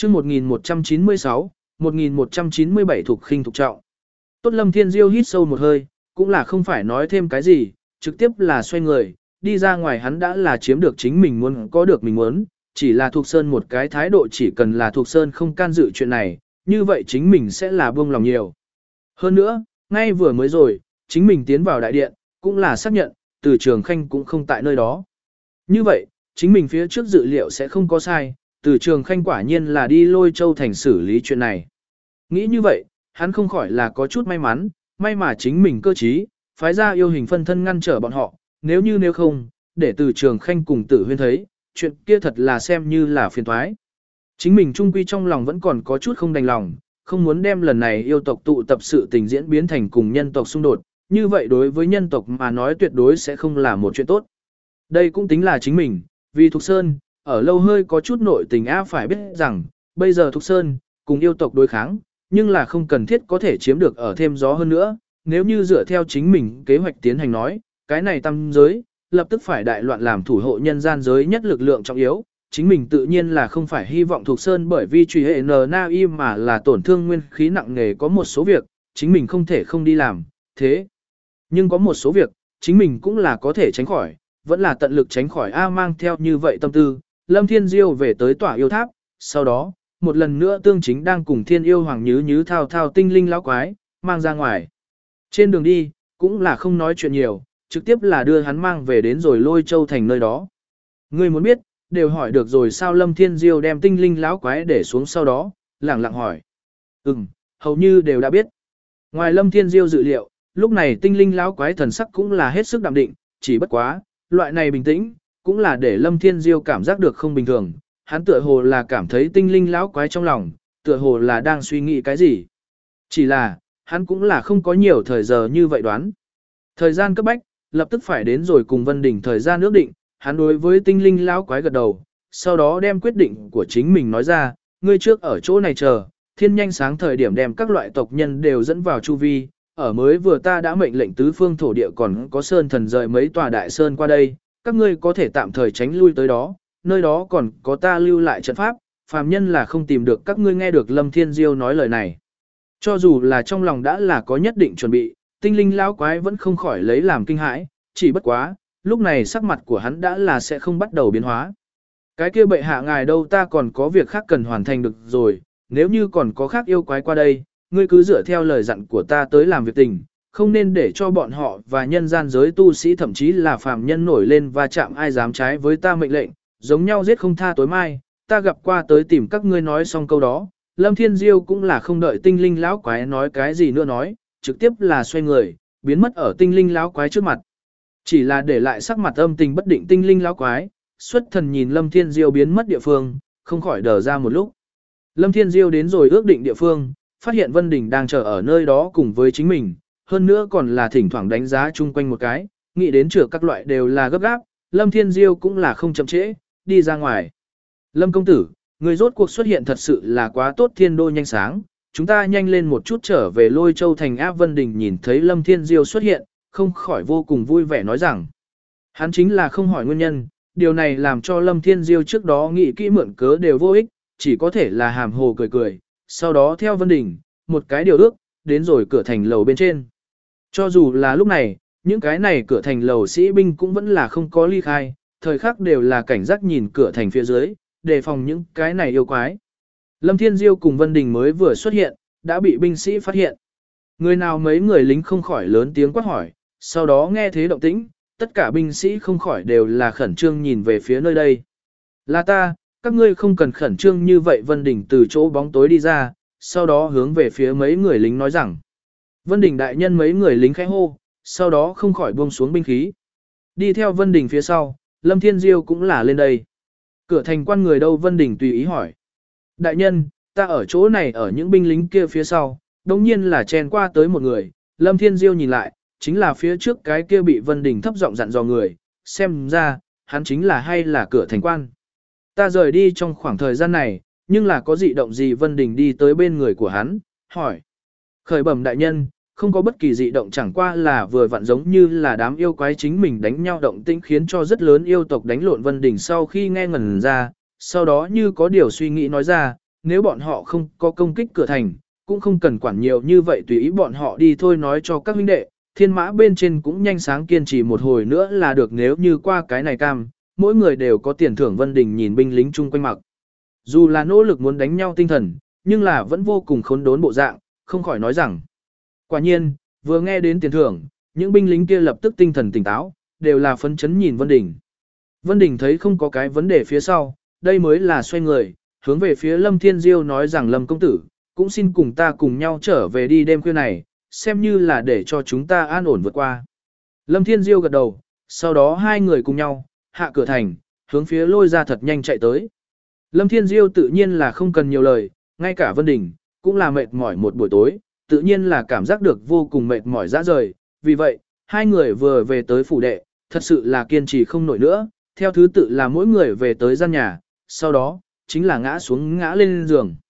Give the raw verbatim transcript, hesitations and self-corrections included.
chương một nghìn một trăm chín mươi sáu, một nghìn một trăm chín mươi bảy thuộc khinh thuộc trọng. Tốt Lâm Thiên Diêu hít sâu một hơi, cũng là không phải nói thêm cái gì, trực tiếp là xoay người, đi ra ngoài hắn đã là chiếm được chính mình muốn có được mình muốn, chỉ là thuộc sơn một cái thái độ chỉ cần là thuộc sơn không can dự chuyện này, như vậy chính mình sẽ là buông lòng nhiều. Hơn nữa, ngay vừa mới rồi, chính mình tiến vào đại điện, cũng là xác nhận, từ trường khanh cũng không tại nơi đó. Như vậy, chính mình phía trước dự liệu sẽ không có sai, từ trường khanh quả nhiên là đi Lôi Châu thành xử lý chuyện này. Nghĩ như vậy, hắn không khỏi là có chút may mắn, may mà chính mình cơ trí, phái ra yêu hình phân thân ngăn trở bọn họ, nếu như nếu không, để từ trường khanh cùng tử huyên thấy, chuyện kia thật là xem như là phiền toái. Chính mình trung quy trong lòng vẫn còn có chút không đành lòng, không muốn đem lần này yêu tộc tụ tập sự tình diễn biến thành cùng nhân tộc xung đột, như vậy đối với nhân tộc mà nói tuyệt đối sẽ không là một chuyện tốt. Đây cũng tính là chính mình, vì Thục Sơn, ở lâu hơi có chút nội tình á phải biết rằng, bây giờ Thục Sơn, cùng yêu tộc đối kháng, nhưng là không cần thiết có thể chiếm được ở thêm gió hơn nữa, nếu như dựa theo chính mình kế hoạch tiến hành nói, cái này tam giới, lập tức phải đại loạn làm thủ hộ nhân gian giới nhất lực lượng trọng yếu, chính mình tự nhiên là không phải hy vọng Thục Sơn bởi vì truy hệ N Na Y mà là tổn thương nguyên khí nặng nề có một số việc, chính mình không thể không đi làm, thế. Nhưng có một số việc, chính mình cũng là có thể tránh khỏi, vẫn là tận lực tránh khỏi A mang theo như vậy tâm tư, Lâm Thiên Diêu về tới tỏa yêu tháp, sau đó, một lần nữa tương chính đang cùng thiên yêu hoàng nhứ nhứ thao thao tinh linh lão quái, mang ra ngoài. Trên đường đi, cũng là không nói chuyện nhiều, trực tiếp là đưa hắn mang về đến rồi Lôi Châu thành nơi đó. Ngươi muốn biết, đều hỏi được rồi sao Lâm Thiên Diêu đem tinh linh lão quái để xuống sau đó, lẳng lặng hỏi. Ừm, hầu như đều đã biết. Ngoài Lâm Thiên Diêu dự liệu, lúc này tinh linh lão quái thần sắc cũng là hết sức đạm định, chỉ bất quá, loại này bình tĩnh, cũng là để Lâm Thiên Diêu cảm giác được không bình thường. Hắn tựa hồ là cảm thấy tinh linh lão quái trong lòng, tựa hồ là đang suy nghĩ cái gì. Chỉ là, hắn cũng là không có nhiều thời giờ như vậy đoán. Thời gian cấp bách, lập tức phải đến rồi cùng Vân Đình thời gian ước định, hắn đối với tinh linh lão quái gật đầu, sau đó đem quyết định của chính mình nói ra, ngươi trước ở chỗ này chờ, thiên nhanh sáng thời điểm đem các loại tộc nhân đều dẫn vào chu vi, ở mới vừa ta đã mệnh lệnh tứ phương thổ địa còn có sơn thần rời mấy tòa đại sơn qua đây, các ngươi có thể tạm thời tránh lui tới đó, nơi đó còn có ta lưu lại trận pháp, phàm nhân là không tìm được các ngươi nghe được Lâm Thiên Diêu nói lời này. Cho dù là trong lòng đã là có nhất định chuẩn bị, tinh linh lão quái vẫn không khỏi lấy làm kinh hãi, chỉ bất quá, lúc này sắc mặt của hắn đã là sẽ không bắt đầu biến hóa. Cái kia bệ hạ ngài đâu ta còn có việc khác cần hoàn thành được rồi, nếu như còn có khác yêu quái qua đây, ngươi cứ dựa theo lời dặn của ta tới làm việc tình, không nên để cho bọn họ và nhân gian giới tu sĩ thậm chí là phàm nhân nổi lên và chạm ai dám trái với ta mệnh lệnh, giống nhau giết không tha tối mai, ta gặp qua tới tìm các ngươi nói xong câu đó, Lâm Thiên Diêu cũng là không đợi tinh linh lão quái nói cái gì nữa nói, trực tiếp là xoay người, biến mất ở tinh linh lão quái trước mặt. Chỉ là để lại sắc mặt âm tình bất định tinh linh lão quái, xuất thần nhìn Lâm Thiên Diêu biến mất địa phương, không khỏi đờ ra một lúc. Lâm Thiên Diêu đến rồi ước định địa phương, phát hiện Vân Đình đang chờ ở nơi đó cùng với chính mình, hơn nữa còn là thỉnh thoảng đánh giá chung quanh một cái, nghĩ đến chữa các loại đều là gấp gáp, Lâm Thiên Diêu cũng là không chậm trễ, đi ra ngoài. Lâm công tử, người rốt cuộc xuất hiện thật sự là quá tốt thiên đô nhanh sáng, chúng ta nhanh lên một chút trở về Lôi Châu thành áp. Vân Đình nhìn thấy Lâm Thiên Diêu xuất hiện, không khỏi vô cùng vui vẻ nói rằng, hắn chính là không hỏi nguyên nhân, điều này làm cho Lâm Thiên Diêu trước đó nghĩ kỹ mượn cớ đều vô ích, chỉ có thể là hàm hồ cười cười, sau đó theo Vân Đình, một cái điều ước, đến rồi cửa thành lầu bên trên. Cho dù là lúc này, những cái này cửa thành lầu sĩ binh cũng vẫn là không có ly khai, thời khắc đều là cảnh giác nhìn cửa thành phía dưới, đề phòng những cái này yêu quái. Lâm Thiên Diêu cùng Vân Đình mới vừa xuất hiện, đã bị binh sĩ phát hiện. Người nào mấy người lính không khỏi lớn tiếng quát hỏi, sau đó nghe thế động tĩnh, tất cả binh sĩ không khỏi đều là khẩn trương nhìn về phía nơi đây. Là ta, các ngươi không cần khẩn trương như vậy. Vân Đình từ chỗ bóng tối đi ra, sau đó hướng về phía mấy người lính nói rằng. Vân Đình đại nhân mấy người lính khẽ hô, sau đó không khỏi buông xuống binh khí. Đi theo Vân Đình phía sau, Lâm Thiên Diêu cũng là lên đây. Cửa thành quan người đâu? Vân Đình tùy ý hỏi. Đại nhân, ta ở chỗ này ở những binh lính kia phía sau, đồng nhiên là chen qua tới một người. Lâm Thiên Diêu nhìn lại, chính là phía trước cái kia bị Vân Đình thấp giọng dặn dò người, xem ra, hắn chính là hay là cửa thành quan. Ta rời đi trong khoảng thời gian này, nhưng là có dị động gì? Vân Đình đi tới bên người của hắn, hỏi. Khởi bẩm đại nhân, không có bất kỳ dị động, chẳng qua là vừa vặn giống như là đám yêu quái chính mình đánh nhau động tĩnh khiến cho rất lớn yêu tộc đánh lộn. Vân Đình sau khi nghe ngẩn ra, sau đó như có điều suy nghĩ nói ra, nếu bọn họ không có công kích cửa thành, cũng không cần quản nhiều như vậy tùy ý bọn họ đi thôi nói cho các huynh đệ, thiên mã bên trên cũng nhanh sáng kiên trì một hồi nữa là được nếu như qua cái này cam, mỗi người đều có tiền thưởng. Vân Đình nhìn binh lính chung quanh mặc. Dù là nỗ lực muốn đánh nhau tinh thần, nhưng là vẫn vô cùng khốn đốn bộ dạng, không khỏi nói rằng. Quả nhiên, vừa nghe đến tiền thưởng, những binh lính kia lập tức tinh thần tỉnh táo, đều là phấn chấn nhìn Vân Đình. Vân Đình thấy không có cái vấn đề phía sau, đây mới là xoay người, hướng về phía Lâm Thiên Diêu nói rằng Lâm công tử, cũng xin cùng ta cùng nhau trở về đi đêm khuya này, xem như là để cho chúng ta an ổn vượt qua. Lâm Thiên Diêu gật đầu, sau đó hai người cùng nhau, hạ cửa thành, hướng phía lôi ra thật nhanh chạy tới. Lâm Thiên Diêu tự nhiên là không cần nhiều lời, ngay cả Vân Đình, cũng là mệt mỏi một buổi tối, tự nhiên là cảm giác được vô cùng mệt mỏi dã rời, vì vậy, hai người vừa về tới phủ đệ, thật sự là kiên trì không nổi nữa, theo thứ tự là mỗi người về tới gian nhà, sau đó, chính là ngã xuống ngã lên giường.